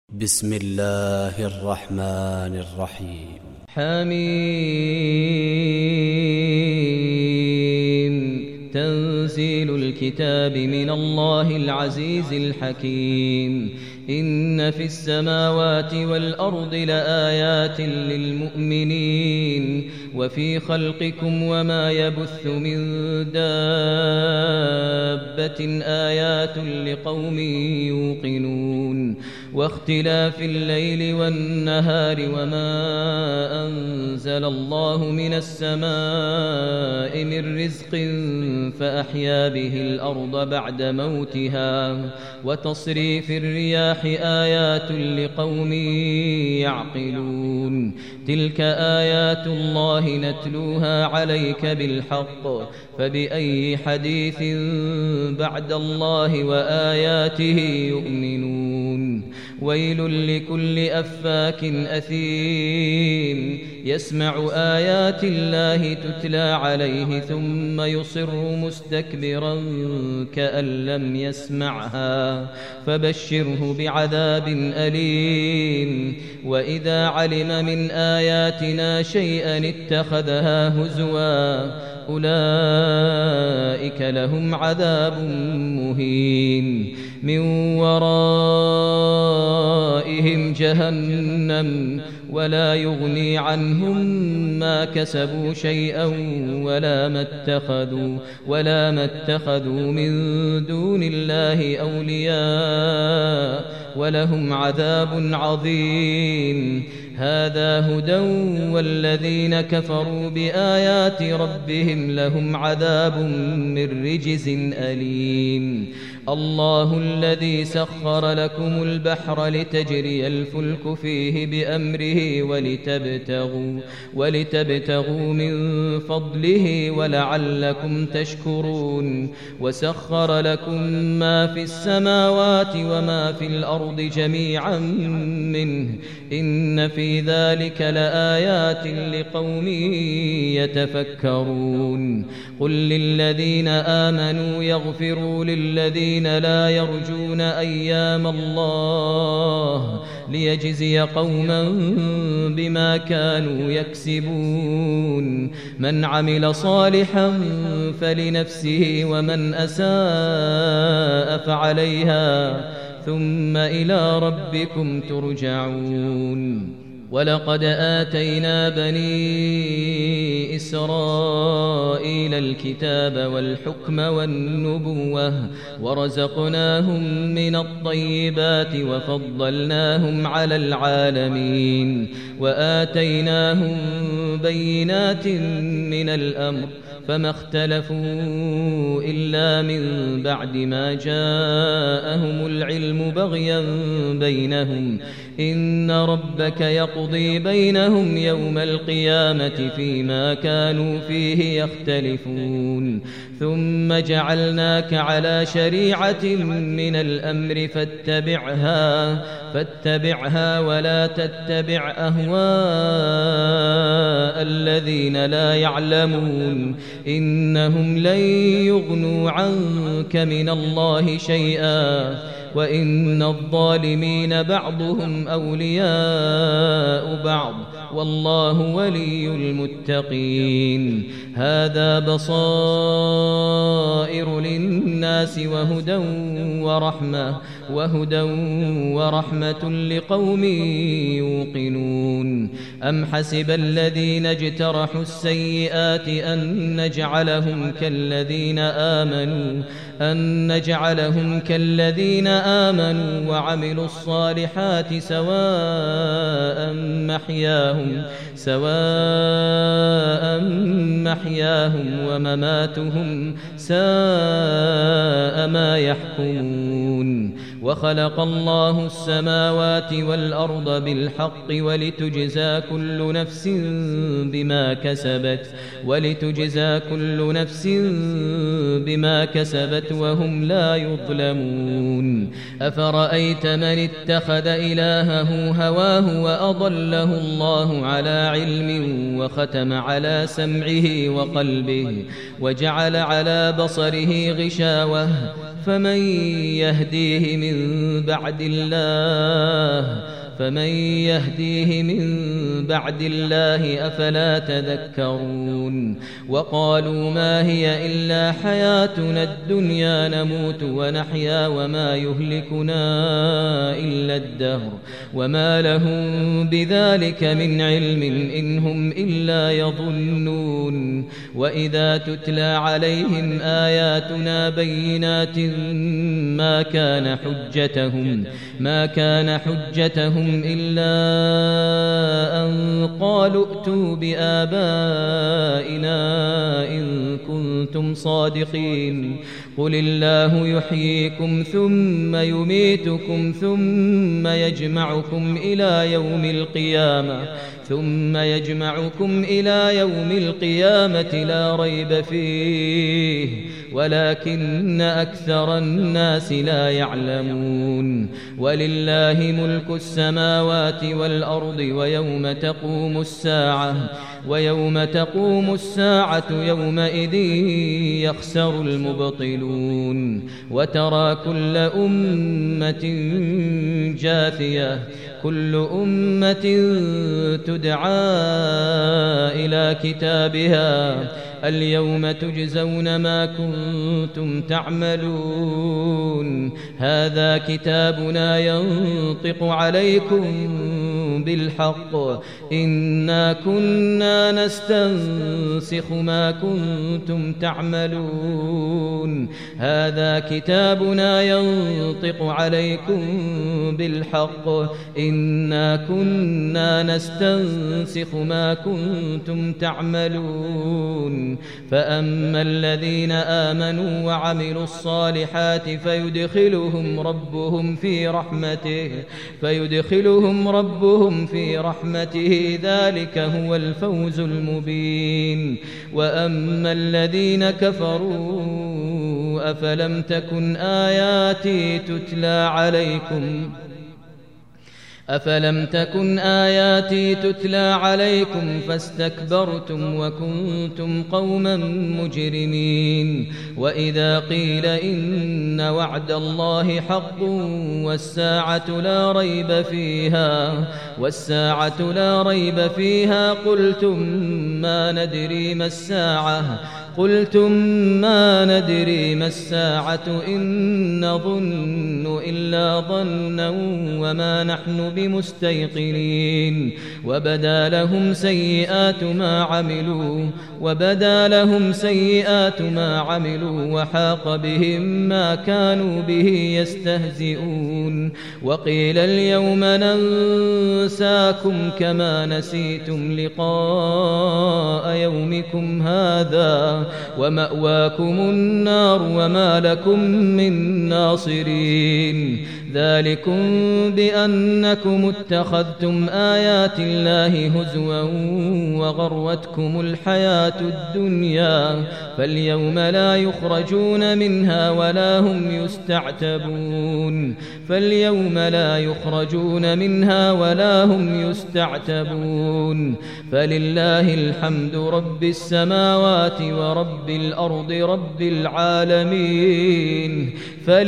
بسم الله الرحمن الرحيم. حميم. تنزيل الكتاب من الله العزيز الحكيم. إن في السماوات والأرض لآيات للمؤمنين وفي خلقكم وما يبث من دابة آيات لقوم يوقنون واختلاف الليل والنهار وما أنزل الله من السماء من رزق فأحيا به الأرض بعد موتها وتصريف الرياح آيات لقوم يعقلون. تلك آيات الله نتلوها عليك بالحق فبأي حديث بعد الله وآياته يؤمنون. ويل لكل أفاك أثيم يسمع آيات الله تتلى عليه ثم يصر مستكبرا كأن لم يسمعها فبشره بعذاب أليم. وإذا علم من آياتنا شيئا اتخذها هزوا أولئك لهم عذاب مهين من ورائهم جهنم ولا يغني عنهم ما كسبوا شيئا ولا ما اتخذوا من دون الله أولياء ولهم عذاب عظيم. هذا هدى والذين كفروا بآيات ربهم لهم عذاب من رجز أليم. الله الذي سخر لكم البحر لتجري الفلك فيه بأمره ولتبتغوا من فضله ولعلكم تشكرون. وسخر لكم ما في السماوات وما في الأرض جميعا منه إن في ذلك لآيات لقوم يتفكرون. قل للذين آمنوا يغفروا للذين لا يرجون أيام الله ليجزي قوما بما كانوا يكسبون. من عمل صالحا فلنفسه ومن أساء فعليها ثم إلى ربكم ترجعون. ولقد آتينا بني إسرائيل الكتاب والحكم والنبوة ورزقناهم من الطيبات وفضلناهم على العالمين وآتيناهم بينات من الأمر فما اختلفوا إلا من بعد ما جاءهم العلم بغيا بينهم إن ربك يقضي بينهم يوم القيامة فيما كانوا فيه يختلفون. ثم جعلناك على شريعة من الأمر فاتبعها ولا تتبع أهواء الذين لا يعلمون إنهم لن يغنوا عنك من الله شيئا وإن الظالمين بعضهم أولياء بعض والله ولي المتقين. هذا بصائر للناس وهدى ورحمة لقوم يوقنون. أم حسب الذين اجترحوا السيئات أن نجعلهم كالذين آمنوا وعملوا الصالحات سواء محياهم ومماتهم ساء ما يحكمون. وخلق الله السماوات والأرض بالحق ولتجزى كل نفس بما كسبت وهم لا يظلمون. أفرأيت من اتخذ إلهه هواه وأضله الله على علم وختم على سمعه وقلبه وجعل على بصره غشاوة فمن يهديه من بعد الله أفلا تذكرون وقالوا ما هي إلا حياتنا الدنيا نموت ونحيا وما يهلكنا إلا الدهر وما لهم بذلك من علم إن هم إلا يظنون وإذا تتلى عليهم آياتنا بينات ما كان حجتهم إلا أن قالوا ائتوا بآبائنا إن كنتم صادقين قل الله يحييكم ثم يميتكم ثم يجمعكم إلى يوم القيامة لا ريب فيه ولكن أكثر الناس لا يعلمون ولله ملك السماوات والأرض ويوم تقوم الساعة يومئذ يخسر المبطلون وترى كل أمة جاثية كل أمة تدعى إلى كتابها اليوم تجزون ما كنتم تعملون هذا كتابنا ينطق عليكم بالحق إنا كنا نستنسخ ما كنتم تعملون هذا كتابنا ينطق عليكم بالحق إنا كنا نستنسخ ما كنتم تعملون فأما الذين آمنوا وعملوا الصالحات فيدخلهم ربهم في رحمته ذلك هو الفوز المبين وأما الذين كفروا أفلم تكن آياتي تتلى عليكم فاستكبرتم وكنتم قوما مجرمين وإذا قيل إن وعد الله حق والساعة لا ريب فيها قلتم ما ندري ما الساعة إن نظن إلا ظنا وما نحن بمستيقنين وبدا لهم سيئات ما عملوا وحاق بهم ما كانوا به يستهزئون وقيل اليوم ننساكم كما نسيتم لقاء يومكم هذا ومأواكم النار وما لكم من ناصرين ذلكم بأنكم اتخذتم آيات الله هزوا وغرتكم الحياة الدنيا فاليوم لا يخرجون منها ولا هم يستعتبون فلله الحمد رب السماوات ورب الأرض رب العالمين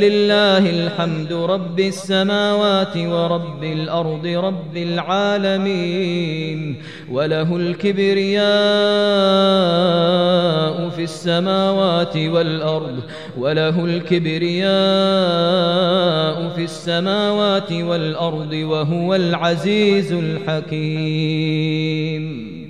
وله الكبرياء في السماوات والأرض وهو العزيز الحكيم.